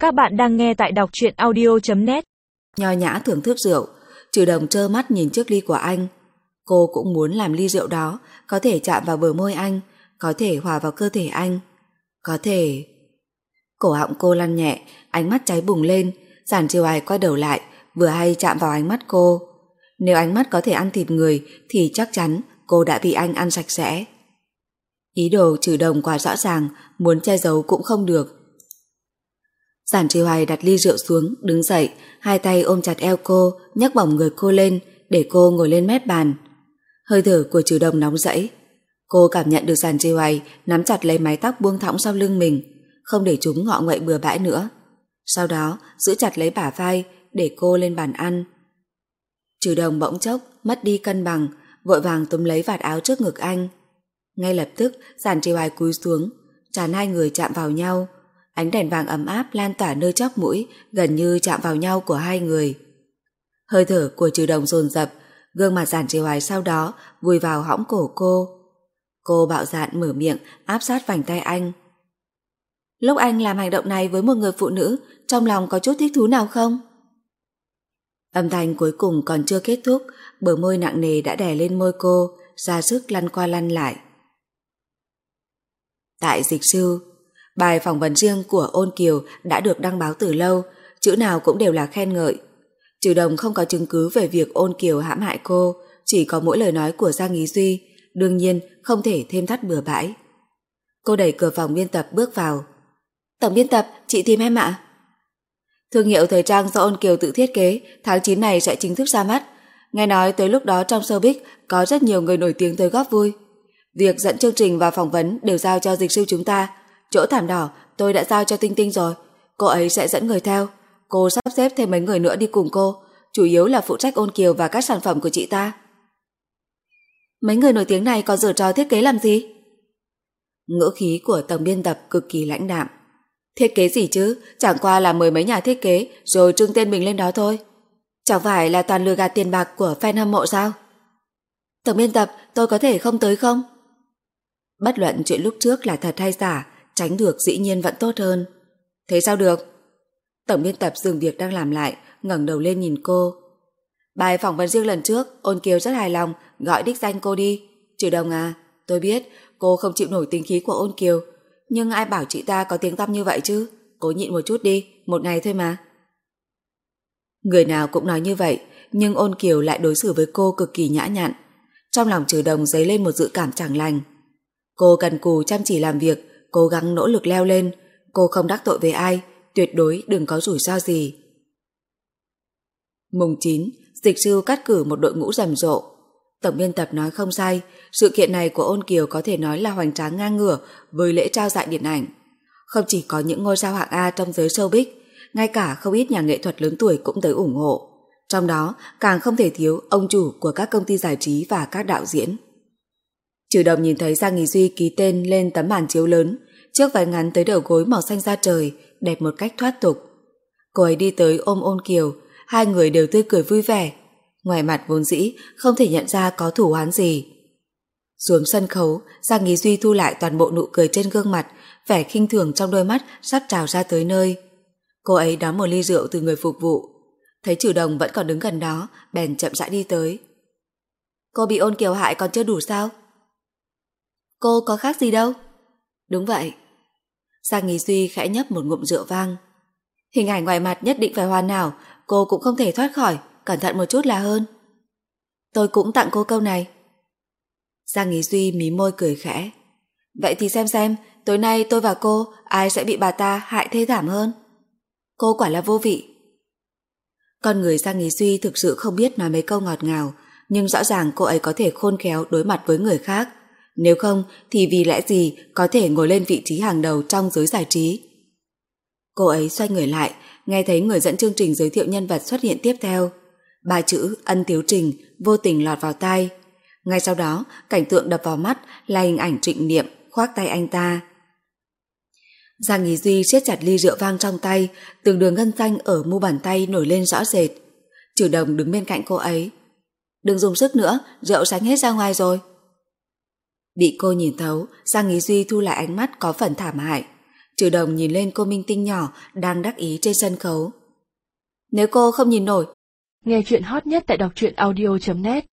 Các bạn đang nghe tại đọc truyện audio.net. Nho nhã thưởng thức rượu, Trừ Đồng trơ mắt nhìn chiếc ly của anh. Cô cũng muốn làm ly rượu đó có thể chạm vào bờ môi anh, có thể hòa vào cơ thể anh, có thể... Cổ họng cô lăn nhẹ, ánh mắt cháy bùng lên. Giản Chiêu Ai quay đầu lại, vừa hay chạm vào ánh mắt cô. Nếu ánh mắt có thể ăn thịt người thì chắc chắn cô đã bị anh ăn sạch sẽ. Ý đồ Trừ Đồng quá rõ ràng, muốn che giấu cũng không được. Giản Chiêu Ai đặt ly rượu xuống, đứng dậy, hai tay ôm chặt eo cô, nhấc bổng người cô lên, để cô ngồi lên mép bàn. Hơi thở của Trừ Đồng nóng rẫy. Cô cảm nhận được Giản Chiêu Ai nắm chặt lấy mái tóc buông thõng sau lưng mình, không để chúng ngọ nguậy bừa bãi nữa. Sau đó giữ chặt lấy bả vai để cô lên bàn ăn. Trừ Đồng bỗng chốc mất đi cân bằng, vội vàng túm lấy vạt áo trước ngực anh. Ngay lập tức Giản Chiêu Ai cúi xuống, trán hai người chạm vào nhau. Ánh đèn vàng ấm áp lan tỏa nơi chóp mũi, gần như chạm vào nhau của hai người. Hơi thở của Trừ Đồng dồn dập, gương mặt Giản Chiêu Ai sau đó vùi vào hõm cổ cô. Cô bạo dạn mở miệng áp sát vành tay anh. Lúc anh làm hành động này với một người phụ nữ, trong lòng có chút thích thú nào không? Âm thanh cuối cùng còn chưa kết thúc, bờ môi nặng nề đã đè lên môi cô, ra sức lăn qua lăn lại. Tại Dịch Sư, bài phỏng vấn riêng của Ôn Kiều đã được đăng báo từ lâu, chữ nào cũng đều là khen ngợi. Trừ Đồng không có chứng cứ về việc Ôn Kiều hãm hại cô, chỉ có mỗi lời nói của Giang Ý Duy, đương nhiên không thể thêm thắt bừa bãi. Cô đẩy cửa phòng biên tập bước vào. Tổng biên tập, chị tìm em ạ. Thương hiệu thời trang do Ôn Kiều tự thiết kế, tháng 9 này sẽ chính thức ra mắt. Nghe nói tới lúc đó trong showbiz có rất nhiều người nổi tiếng tới góp vui. Việc dẫn chương trình và phỏng vấn đều giao cho Dịch Sư chúng ta. Chỗ thảm đỏ tôi đã giao cho Tinh Tinh rồi. Cô ấy sẽ dẫn người theo. Cô sắp xếp thêm mấy người nữa đi cùng cô, chủ yếu là phụ trách Ôn Kiều và các sản phẩm của chị ta. Mấy người nổi tiếng này có giở trò thiết kế làm gì? Ngữ khí của tổng biên tập cực kỳ lãnh đạm. Thiết kế gì chứ, chẳng qua là mời mấy nhà thiết kế rồi trưng tên mình lên đó thôi. Chẳng phải là toàn lừa gạt tiền bạc của fan hâm mộ sao? Tổng biên tập, tôi có thể không tới không? Bất luận chuyện lúc trước là thật hay giả, tránh được dĩ nhiên vẫn tốt hơn. Thế sao được? Tổng biên tập dừng việc đang làm lại, ngẩng đầu lên nhìn cô. Bài phỏng vấn riêng lần trước, Ôn Kiều rất hài lòng, gọi đích danh cô đi. Trừ Đồng à, tôi biết cô không chịu nổi tính khí của Ôn Kiều, nhưng ai bảo chị ta có tiếng tăm như vậy chứ. Cố nhịn một chút đi, một ngày thôi mà. Người nào cũng nói như vậy, nhưng Ôn Kiều lại đối xử với cô cực kỳ nhã nhặn. Trong lòng Trừ Đồng dấy lên một dự cảm chẳng lành. Cô cần cù chăm chỉ làm việc, cố gắng nỗ lực leo lên. Cô không đắc tội với ai, tuyệt đối đừng có rủi ro gì. Mùng 9, Dịch Sư cắt cử một đội ngũ rầm rộ. Tổng biên tập nói không sai, sự kiện này của Ôn Kiều có thể nói là hoành tráng ngang ngửa với lễ trao giải điện ảnh. Không chỉ có những ngôi sao hạng A trong giới showbiz, ngay cả không ít nhà nghệ thuật lớn tuổi cũng tới ủng hộ. Trong đó càng không thể thiếu ông chủ của các công ty giải trí và các đạo diễn. Trừ Đồng nhìn thấy Giang Ý Duy ký tên lên tấm màn chiếu lớn, chiếc váy ngắn tới đầu gối màu xanh da trời, đẹp một cách thoát tục. Cô ấy đi tới ôm Ôn Kiều, hai người đều tươi cười vui vẻ. Ngoài mặt vốn dĩ không thể nhận ra có thủ oán gì. Xuống sân khấu, Giang Ý Duy thu lại toàn bộ nụ cười trên gương mặt, vẻ khinh thường trong đôi mắt sắp trào ra tới nơi. Cô ấy đón một ly rượu từ người phục vụ. Thấy Trừ Đồng vẫn còn đứng gần đó, bèn chậm rãi đi tới. Cô bị Ôn Kiều hại còn chưa đủ sao? Cô có khác gì đâu. Đúng vậy. Giang Ý Duy khẽ nhấp một ngụm rượu vang. Hình ảnh ngoài mặt nhất định phải hoàn hảo, cô cũng không thể thoát khỏi, cẩn thận một chút là hơn. Tôi cũng tặng cô câu này. Giang Ý Duy mí môi cười khẽ. Vậy thì xem, tối nay tôi và cô, ai sẽ bị bà ta hại thê thảm hơn? Cô quả là vô vị. Con người Giang Ý Duy thực sự không biết nói mấy câu ngọt ngào, nhưng rõ ràng cô ấy có thể khôn khéo đối mặt với người khác. Nếu không thì vì lẽ gì có thể ngồi lên vị trí hàng đầu trong giới giải trí? Cô ấy xoay người lại, nghe thấy người dẫn chương trình giới thiệu nhân vật xuất hiện tiếp theo. Ba chữ Ân Tiếu Trình vô tình lọt vào tai. Ngay sau đó, cảnh tượng đập vào mắt là hình ảnh Trịnh Niệm khoác tay anh ta. Giang Ý Duy siết chặt ly rượu vang trong tay, từng đường gân xanh ở mu bàn tay nổi lên rõ rệt. Trừ Đồng đứng bên cạnh cô ấy. Đừng dùng sức nữa, rượu sánh hết ra ngoài rồi. Bị cô nhìn thấu, Giang Ý Duy thu lại ánh mắt có phần thảm hại. Trừ Đồng nhìn lên cô minh tinh nhỏ đang đắc ý trên sân khấu. Nếu cô không nhìn nổi. Nghe chuyện hot nhất tại đọc truyện audio.net